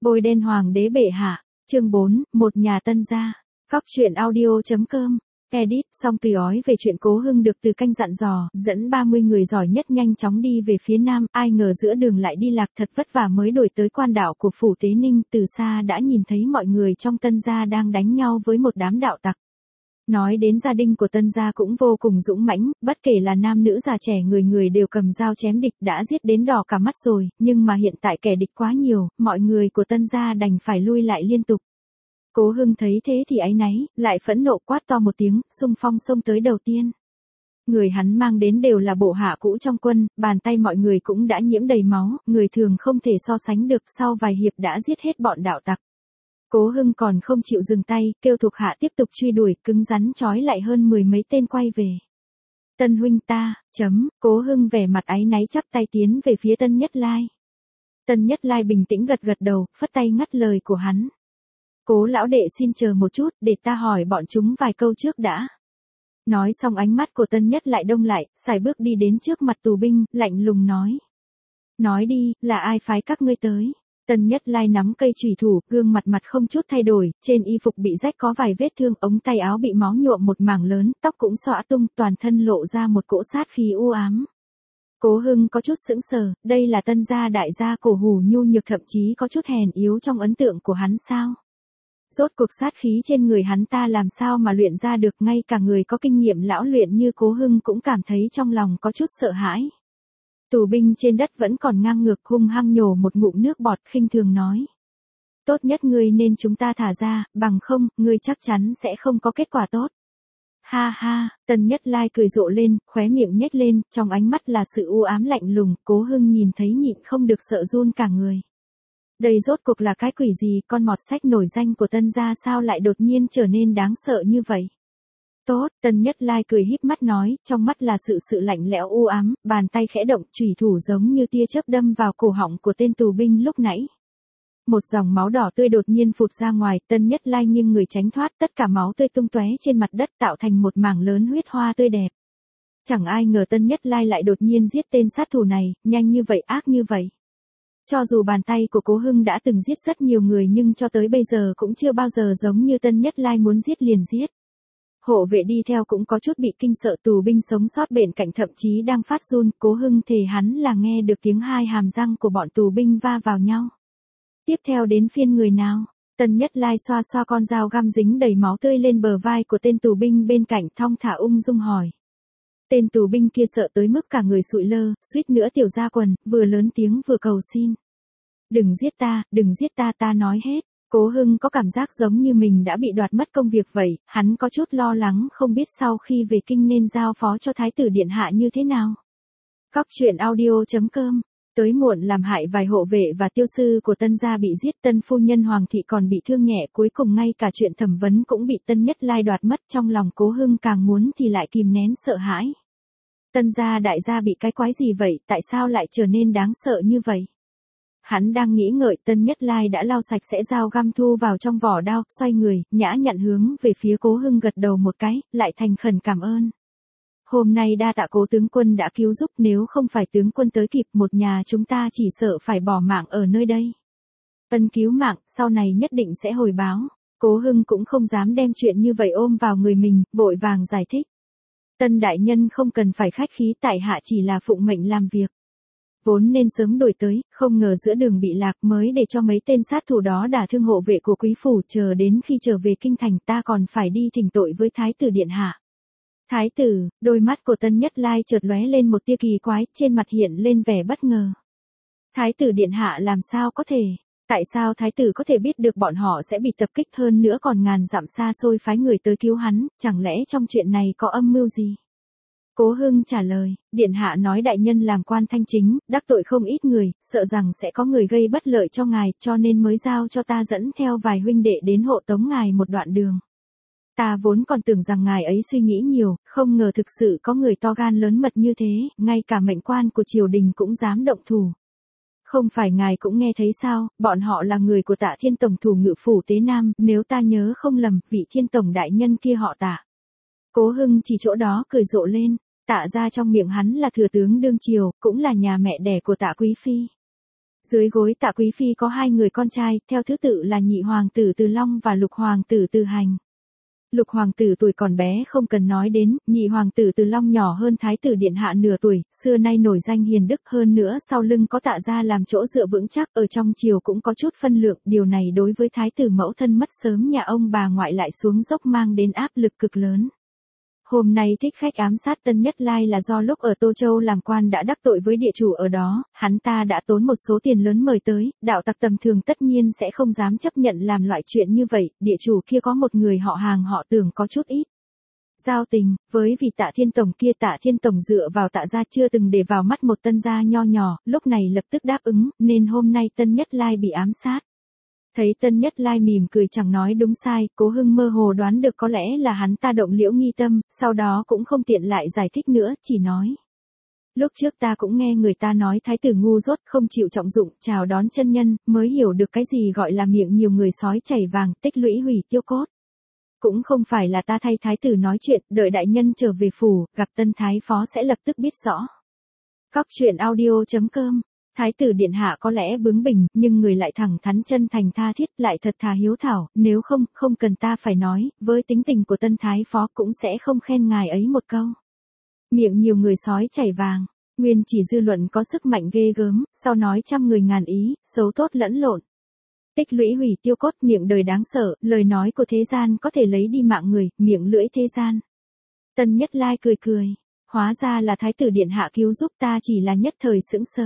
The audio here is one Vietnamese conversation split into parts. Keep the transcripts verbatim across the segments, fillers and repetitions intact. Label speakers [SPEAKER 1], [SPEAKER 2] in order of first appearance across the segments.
[SPEAKER 1] Bôi đen hoàng đế bệ hạ, chương bốn, một nhà tân gia. Góc truyện audio.com. Edit, xong tùy ói về chuyện Cố Hưng được Từ Canh dặn dò, dẫn ba mươi người giỏi nhất nhanh chóng đi về phía nam, ai ngờ giữa đường lại đi lạc thật vất vả mới đổi tới quan đạo của phủ Tế Ninh, từ xa đã nhìn thấy mọi người trong tân gia đang đánh nhau với một đám đạo tặc. Nói đến gia đình của tân gia cũng vô cùng dũng mãnh, bất kể là nam nữ già trẻ người người đều cầm dao chém địch đã giết đến đỏ cả mắt rồi, nhưng mà hiện tại kẻ địch quá nhiều, mọi người của tân gia đành phải lui lại liên tục. Cố Hưng thấy thế thì áy náy, lại phẫn nộ quát to một tiếng, xung phong xông tới đầu tiên. Người hắn mang đến đều là bộ hạ cũ trong quân, bàn tay mọi người cũng đã nhiễm đầy máu, người thường không thể so sánh được, sau vài hiệp đã giết hết bọn đạo tặc. Cố Hưng còn không chịu dừng tay, kêu thuộc hạ tiếp tục truy đuổi, cứng rắn trói lại hơn mười mấy tên quay về. Tân huynh ta, chấm, Cố Hưng vẻ mặt áy náy chắp tay tiến về phía Tân Nhất Lai. Tân Nhất Lai bình tĩnh gật gật đầu, phất tay ngắt lời của hắn. Cố lão đệ xin chờ một chút, để ta hỏi bọn chúng vài câu trước đã. Nói xong ánh mắt của Tân Nhất lại đông lại, sải bước đi đến trước mặt tù binh, lạnh lùng nói. Nói đi, là ai phái các ngươi tới? Tân Nhất Lai nắm cây chùy thủ, gương mặt mặt không chút thay đổi, trên y phục bị rách có vài vết thương, ống tay áo bị máu nhuộm một mảng lớn, tóc cũng xõa tung, toàn thân lộ ra một cỗ sát khí u ám. Cố Hưng có chút sững sờ, đây là tân gia đại gia cổ hủ nhu nhược thậm chí có chút hèn yếu trong ấn tượng của hắn sao? Rốt cuộc sát khí trên người hắn ta làm sao mà luyện ra được, ngay cả người có kinh nghiệm lão luyện như Cố Hưng cũng cảm thấy trong lòng có chút sợ hãi. Tù binh trên đất vẫn còn ngang ngược, hung hăng nhổ một ngụm nước bọt, khinh thường nói. Tốt nhất ngươi nên chúng ta thả ra, bằng không, ngươi chắc chắn sẽ không có kết quả tốt. Ha ha, Tân Nhất Lai cười rộ lên, khóe miệng nhếch lên, trong ánh mắt là sự u ám lạnh lùng, Cố Hưng nhìn thấy nhịn không được sợ run cả người. Đây rốt cuộc là cái quỷ gì, con mọt sách nổi danh của Tân gia sao lại đột nhiên trở nên đáng sợ như vậy? Tốt, Tân Nhất Lai cười híp mắt nói, trong mắt là sự sự lạnh lẽo u ám, bàn tay khẽ động, chùy thủ giống như tia chớp đâm vào cổ họng của tên tù binh lúc nãy. Một dòng máu đỏ tươi đột nhiên phụt ra ngoài, Tân Nhất Lai nghiêng người tránh thoát, tất cả máu tươi tung tóe trên mặt đất tạo thành một mảng lớn huyết hoa tươi đẹp. Chẳng ai ngờ Tân Nhất Lai lại đột nhiên giết tên sát thủ này, nhanh như vậy, ác như vậy. Cho dù bàn tay của Cố Hưng đã từng giết rất nhiều người nhưng cho tới bây giờ cũng chưa bao giờ giống như Tân Nhất Lai muốn giết liền giết. Hộ vệ đi theo cũng có chút bị kinh sợ, tù binh sống sót bên cạnh thậm chí đang phát run, Cố Hưng thề hắn là nghe được tiếng hai hàm răng của bọn tù binh va vào nhau. Tiếp theo đến phiên người nào? Tân Nhất Lai xoa xoa con dao găm dính đầy máu tươi lên bờ vai của tên tù binh bên cạnh, thong thả ung dung hỏi. Tên tù binh kia sợ tới mức cả người sụi lơ, suýt nữa tiểu ra quần, vừa lớn tiếng vừa cầu xin. Đừng giết ta, đừng giết ta, ta nói hết. Cố Hưng có cảm giác giống như mình đã bị đoạt mất công việc vậy, hắn có chút lo lắng không biết sau khi về kinh nên giao phó cho Thái tử Điện Hạ như thế nào. Góc truyện audio.com. Tới muộn làm hại vài hộ vệ và tiêu sư của Tân gia bị giết, Tân phu nhân Hoàng thị còn bị thương nhẹ, cuối cùng ngay cả chuyện thẩm vấn cũng bị Tân Nhất Lai đoạt mất, trong lòng Cố Hưng càng muốn thì lại kìm nén sợ hãi. Tân gia đại gia bị cái quái gì vậy, tại sao lại trở nên đáng sợ như vậy? Hắn đang nghĩ ngợi, Tân Nhất Lai đã lau sạch sẽ dao găm thu vào trong vỏ đao, xoay người, nhã nhặn hướng về phía Cố Hưng gật đầu một cái, lại thành khẩn cảm ơn. Hôm nay đa tạ Cố tướng quân đã cứu giúp, nếu không phải tướng quân tới kịp, một nhà chúng ta chỉ sợ phải bỏ mạng ở nơi đây. Ân cứu mạng, sau này nhất định sẽ hồi báo. Cố Hưng cũng không dám đem chuyện như vậy ôm vào người mình, vội vàng giải thích. Tân đại nhân không cần phải khách khí, tại hạ chỉ là phụng mệnh làm việc. Vốn nên sớm đuổi tới, không ngờ giữa đường bị lạc mới để cho mấy tên sát thủ đó đả thương hộ vệ của quý phủ, chờ đến khi trở về kinh thành ta còn phải đi thỉnh tội với Thái tử Điện Hạ. Thái tử, đôi mắt của Tân Nhất Lai chợt lóe lên một tia kỳ quái, trên mặt hiện lên vẻ bất ngờ. Thái tử Điện Hạ làm sao có thể? Tại sao Thái tử có thể biết được bọn họ sẽ bị tập kích, hơn nữa còn ngàn dặm xa xôi phái người tới cứu hắn, chẳng lẽ trong chuyện này có âm mưu gì? Cố Hưng trả lời, Điện Hạ nói đại nhân làm quan thanh chính, đắc tội không ít người, sợ rằng sẽ có người gây bất lợi cho ngài, cho nên mới giao cho ta dẫn theo vài huynh đệ đến hộ tống ngài một đoạn đường. Ta vốn còn tưởng rằng ngài ấy suy nghĩ nhiều, không ngờ thực sự có người to gan lớn mật như thế, ngay cả mệnh quan của triều đình cũng dám động thủ. Không phải ngài cũng nghe thấy sao, bọn họ là người của Tạ Thiên Tổng thủ ngự phủ Tế Nam, nếu ta nhớ không lầm, vị Thiên Tổng đại nhân kia họ Tạ. Cố Hưng chỉ chỗ đó cười rộ lên, Tạ ra trong miệng hắn là thừa tướng đương triều, cũng là nhà mẹ đẻ của Tạ Quý Phi. Dưới gối Tạ Quý Phi có hai người con trai, theo thứ tự là nhị hoàng tử Từ Long và lục hoàng tử Từ Hành. Lục hoàng tử tuổi còn bé không cần nói đến, nhị hoàng tử Từ Long nhỏ hơn thái tử điện hạ nửa tuổi, xưa nay nổi danh hiền đức, hơn nữa sau lưng có Tạ gia làm chỗ dựa vững chắc, ở trong triều cũng có chút phân lượng, điều này đối với thái tử mẫu thân mất sớm nhà ông bà ngoại lại xuống dốc mang đến áp lực cực lớn. Hôm nay thích khách ám sát Tân Nhất Lai là do lúc ở Tô Châu làm quan đã đắc tội với địa chủ ở đó, hắn ta đã tốn một số tiền lớn mời tới, đạo tặc tầm thường tất nhiên sẽ không dám chấp nhận làm loại chuyện như vậy, địa chủ kia có một người họ hàng họ Tưởng có chút ít giao tình, với vị Tạ Thiên Tổng kia Tạ Thiên Tổng dựa vào Tạ gia chưa từng để vào mắt một tân gia nho nhỏ, lúc này lập tức đáp ứng, nên hôm nay Tân Nhất Lai bị ám sát. Thấy Tân Nhất Lai mỉm cười chẳng nói đúng sai, Cố Hưng mơ hồ đoán được có lẽ là hắn ta động liễu nghi tâm, sau đó cũng không tiện lại giải thích nữa, chỉ nói. Lúc trước ta cũng nghe người ta nói thái tử ngu dốt không chịu trọng dụng, chào đón chân nhân, mới hiểu được cái gì gọi là miệng nhiều người sói chảy vàng, tích lũy hủy tiêu cốt. Cũng không phải là ta thay thái tử nói chuyện, đợi đại nhân trở về phủ, gặp Tân Thái Phó sẽ lập tức biết rõ. Cóc truyện audio chấm com. Thái tử điện hạ có lẽ bướng bỉnh, nhưng người lại thẳng thắn chân thành tha thiết, lại thật thà hiếu thảo, nếu không, không cần ta phải nói, với tính tình của Tân Thái Phó cũng sẽ không khen ngài ấy một câu. Miệng nhiều người sói chảy vàng, nguyên chỉ dư luận có sức mạnh ghê gớm, sau nói trăm người ngàn ý, xấu tốt lẫn lộn. Tích lũy hủy tiêu cốt, miệng đời đáng sợ, lời nói của thế gian có thể lấy đi mạng người, miệng lưỡi thế gian. Tân Nhất Lai cười cười, hóa ra là thái tử điện hạ cứu giúp ta, chỉ là nhất thời sững sờ.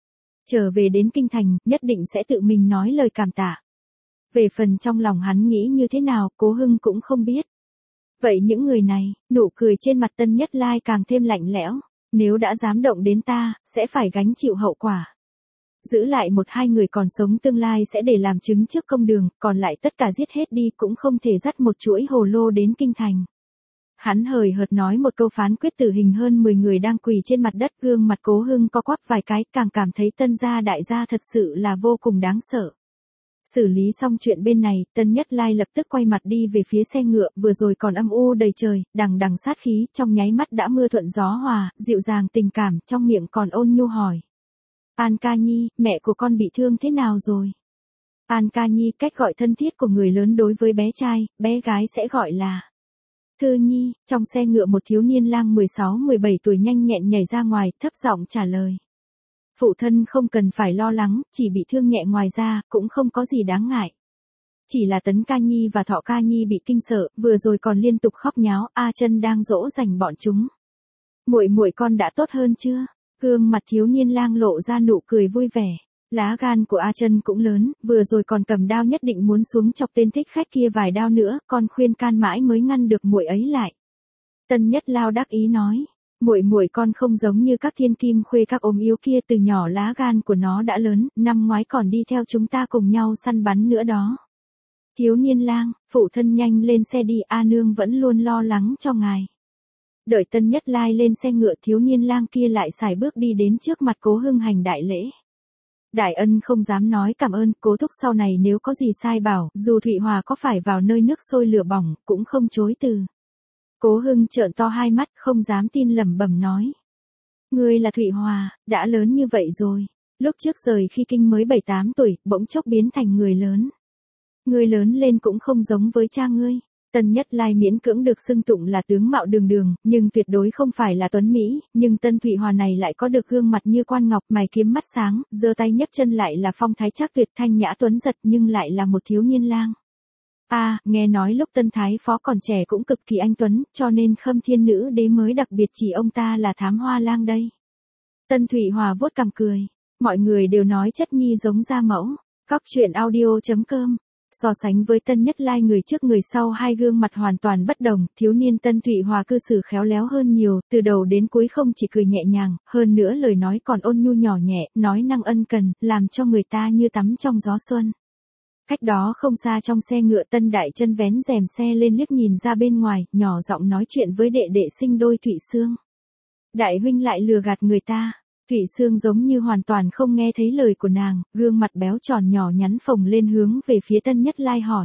[SPEAKER 1] Trở về đến kinh thành, nhất định sẽ tự mình nói lời cảm tạ. Về phần trong lòng hắn nghĩ như thế nào, Cố Hưng cũng không biết. Vậy những người này, nụ cười trên mặt Tân Nhất Lai càng thêm lạnh lẽo, nếu đã dám động đến ta, sẽ phải gánh chịu hậu quả. Giữ lại một hai người còn sống tương lai sẽ để làm chứng trước công đường, còn lại tất cả giết hết đi cũng không thể dắt một chuỗi hồ lô đến kinh thành. Hắn hời hợt nói một câu phán quyết tử hình hơn mười người đang quỳ trên mặt đất, gương mặt Cố Hưng co quắp vài cái, càng cảm thấy Tân gia đại gia thật sự là vô cùng đáng sợ. Xử lý xong chuyện bên này, Tân Nhất Lai lập tức quay mặt đi về phía xe ngựa, vừa rồi còn âm u đầy trời, đằng đằng sát khí, trong nháy mắt đã mưa thuận gió hòa, dịu dàng tình cảm, trong miệng còn ôn nhu hỏi. An Ca Nhi, mẹ của con bị thương thế nào rồi? An Ca Nhi, cách gọi thân thiết của người lớn đối với bé trai, bé gái sẽ gọi là Thư Nhi. Trong xe ngựa một thiếu niên lang mười sáu mười bảy tuổi nhanh nhẹn nhảy ra ngoài, thấp giọng trả lời. Phụ thân không cần phải lo lắng, chỉ bị thương nhẹ, ngoài ra, cũng không có gì đáng ngại. Chỉ là Tấn Ca Nhi và Thọ Ca Nhi bị kinh sợ, vừa rồi còn liên tục khóc nháo, A Chân đang dỗ dành bọn chúng. Muội muội con đã tốt hơn chưa? Gương mặt thiếu niên lang lộ ra nụ cười vui vẻ. Lá gan của A Chân cũng lớn, vừa rồi còn cầm đao nhất định muốn xuống chọc tên thích khách kia vài đao nữa, con khuyên can mãi mới ngăn được muội ấy lại. Tân Nhất Lao đắc ý nói, muội muội con không giống như các thiên kim khuê các ốm yếu kia, từ nhỏ lá gan của nó đã lớn, năm ngoái còn đi theo chúng ta cùng nhau săn bắn nữa đó. Thiếu niên lang, phụ thân nhanh lên xe đi, A nương vẫn luôn lo lắng cho ngài. Đợi Tân Nhất Lai lên xe ngựa, thiếu niên lang kia lại sải bước đi đến trước mặt Cố Hưng hành đại lễ. Đại ân không dám nói cảm ơn, Cố thúc sau này nếu có gì sai bảo, dù Thụy Hòa có phải vào nơi nước sôi lửa bỏng, cũng không chối từ. Cố Hưng trợn to hai mắt, không dám tin, lẩm bẩm nói. Ngươi là Thụy Hòa, đã lớn như vậy rồi. Lúc trước rời khi kinh mới bảy tám tuổi, bỗng chốc biến thành người lớn. Ngươi lớn lên cũng không giống với cha ngươi. Tân Nhất Lai miễn cưỡng được xưng tụng là tướng mạo đường đường, nhưng tuyệt đối không phải là tuấn Mỹ, nhưng Tân Thụy Hòa này lại có được gương mặt như quan ngọc, mày kiếm mắt sáng, giơ tay nhấc chân lại là phong thái trác tuyệt, thanh nhã tuấn giật, nhưng lại là một thiếu niên lang. A, à, nghe nói lúc Tân Thái Phó còn trẻ cũng cực kỳ anh tuấn, cho nên Khâm Thiên Nữ Đế mới đặc biệt chỉ ông ta là Thám Hoa Lang đây. Tân Thụy Hòa vuốt cằm cười, mọi người đều nói chất nhi giống gia mẫu. Cóc truyện audio chấm com. So sánh với Tân Nhất Lai người trước người sau, hai gương mặt hoàn toàn bất đồng, thiếu niên Tân Thụy Hòa cư xử khéo léo hơn nhiều, từ đầu đến cuối không chỉ cười nhẹ nhàng, hơn nữa lời nói còn ôn nhu nhỏ nhẹ, nói năng ân cần, làm cho người ta như tắm trong gió xuân. Cách đó không xa trong xe ngựa, Tân Đại Chân vén rèm xe lên liếc nhìn ra bên ngoài, nhỏ giọng nói chuyện với đệ đệ sinh đôi Thụy Sương. Đại huynh lại lừa gạt người ta. Thụy Sương giống như hoàn toàn không nghe thấy lời của nàng, gương mặt béo tròn nhỏ nhắn phồng lên hướng về phía Tân Nhất Lai hỏi.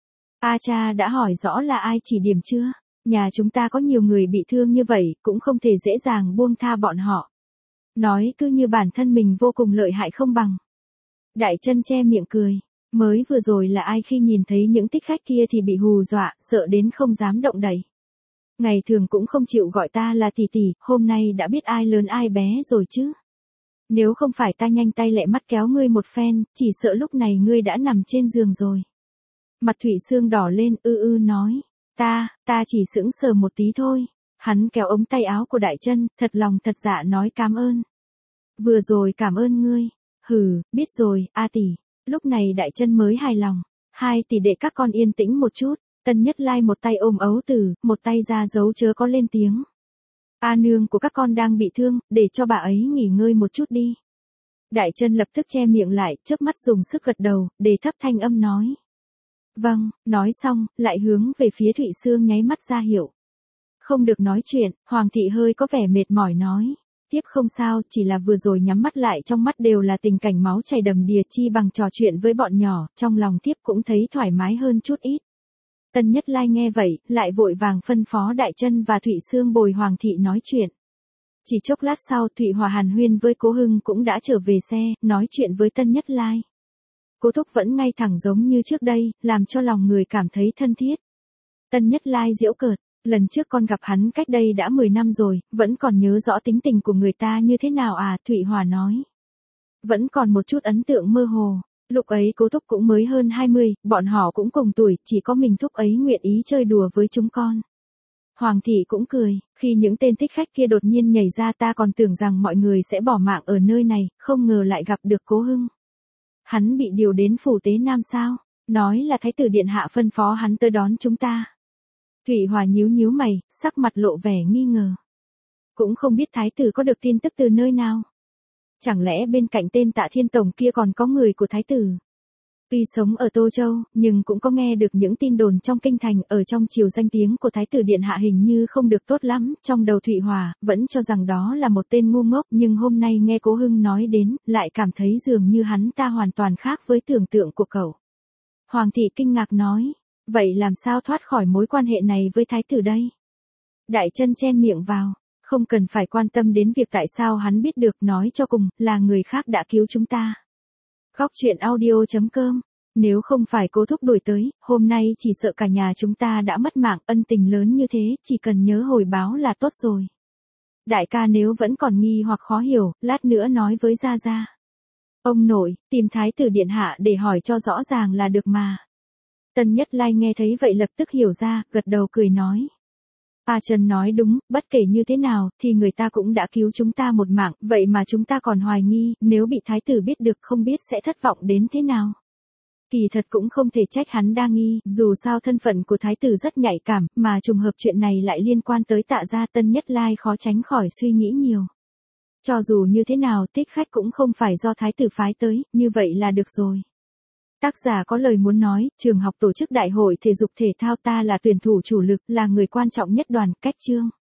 [SPEAKER 1] A cha đã hỏi rõ là ai chỉ điểm chưa? Nhà chúng ta có nhiều người bị thương như vậy, cũng không thể dễ dàng buông tha bọn họ. Nói cứ như bản thân mình vô cùng lợi hại không bằng. Đại Chân che miệng cười. Mới vừa rồi là ai khi nhìn thấy những thích khách kia thì bị hù dọa, sợ đến không dám động đậy. Ngày thường cũng không chịu gọi ta là tỷ tỷ, hôm nay đã biết ai lớn ai bé rồi chứ. Nếu không phải ta nhanh tay lẹ mắt kéo ngươi một phen, chỉ sợ lúc này ngươi đã nằm trên giường rồi. Mặt Thụy Sương đỏ lên, ư ư nói. Ta, ta chỉ sững sờ một tí thôi. Hắn kéo ống tay áo của Đại Chân, thật lòng thật dạ nói cảm ơn. Vừa rồi cảm ơn ngươi. Hừ, biết rồi, a tỷ. Lúc này Đại Chân mới hài lòng. Hai tỷ đệ các con yên tĩnh một chút. Tân Nhất Lai một tay ôm ấu tử, một tay ra dấu chớ có lên tiếng. A nương của các con đang bị thương, để cho bà ấy nghỉ ngơi một chút đi. Đại Chân lập tức che miệng lại, chớp mắt dùng sức gật đầu, để thấp thanh âm nói. Vâng, nói xong, lại hướng về phía Thụy Sương nháy mắt ra hiệu. Không được nói chuyện, Hoàng thị hơi có vẻ mệt mỏi nói. Tiếp không sao, chỉ là vừa rồi nhắm mắt lại trong mắt đều là tình cảnh máu chảy đầm đìa, chi bằng trò chuyện với bọn nhỏ, trong lòng tiếp cũng thấy thoải mái hơn chút ít. Tân Nhất Lai nghe vậy, lại vội vàng phân phó Đại Chân và Thụy Sương bồi Hoàng thị nói chuyện. Chỉ chốc lát sau Thụy Hòa hàn huyên với Cố Hưng cũng đã trở về xe, nói chuyện với Tân Nhất Lai. Cố Thúc vẫn ngay thẳng giống như trước đây, làm cho lòng người cảm thấy thân thiết. Tân Nhất Lai giễu cợt, lần trước con gặp hắn cách đây đã mười năm rồi, vẫn còn nhớ rõ tính tình của người ta như thế nào à, Thụy Hòa nói. Vẫn còn một chút ấn tượng mơ hồ. Lúc ấy Cố Thúc cũng mới hơn hai mươi, bọn họ cũng cùng tuổi, chỉ có mình Thúc ấy nguyện ý chơi đùa với chúng con. Hoàng thị cũng cười, khi những tên thích khách kia đột nhiên nhảy ra ta còn tưởng rằng mọi người sẽ bỏ mạng ở nơi này, không ngờ lại gặp được Cố Hưng. Hắn bị điều đến phủ tế Nam sao? Nói là Thái tử điện hạ phân phó hắn tới đón chúng ta. Thụy Hòa nhíu nhíu mày, sắc mặt lộ vẻ nghi ngờ. Cũng không biết Thái tử có được tin tức từ nơi nào. Chẳng lẽ bên cạnh tên Tạ Thiên Tổng kia còn có người của Thái tử? Tuy sống ở Tô Châu, nhưng cũng có nghe được những tin đồn trong kinh thành, ở trong triều danh tiếng của Thái tử điện hạ hình như không được tốt lắm, trong đầu Thụy Hòa, vẫn cho rằng đó là một tên ngu ngốc, nhưng hôm nay nghe Cố Hưng nói đến, lại cảm thấy dường như hắn ta hoàn toàn khác với tưởng tượng của cậu. Hoàng thị kinh ngạc nói, vậy làm sao thoát khỏi mối quan hệ này với Thái tử đây? Đại Chân chen miệng vào, không cần phải quan tâm đến việc tại sao hắn biết được, nói cho cùng, là người khác đã cứu chúng ta. Góc truyện audio chấm com. Nếu không phải Cố Thúc đuổi tới, hôm nay chỉ sợ cả nhà chúng ta đã mất mạng, ân tình lớn như thế, chỉ cần nhớ hồi báo là tốt rồi. Đại ca nếu vẫn còn nghi hoặc khó hiểu, lát nữa nói với Gia Gia. Ông nội, tìm Thái tử điện hạ để hỏi cho rõ ràng là được mà. Tân Nhất Lai nghe thấy vậy lập tức hiểu ra, gật đầu cười nói. A Trần nói đúng, bất kể như thế nào, thì người ta cũng đã cứu chúng ta một mạng, vậy mà chúng ta còn hoài nghi, nếu bị Thái tử biết được không biết sẽ thất vọng đến thế nào. Kỳ thật cũng không thể trách hắn đa nghi, dù sao thân phận của Thái tử rất nhạy cảm, mà trùng hợp chuyện này lại liên quan tới Tạ gia. Tân Nhất Lai khó tránh khỏi suy nghĩ nhiều. Cho dù như thế nào, thích khách cũng không phải do Thái tử phái tới, như vậy là được rồi. Tác giả có lời muốn nói, trường học tổ chức đại hội thể dục thể thao, ta là tuyển thủ chủ lực, là người quan trọng nhất đoàn, cách chương.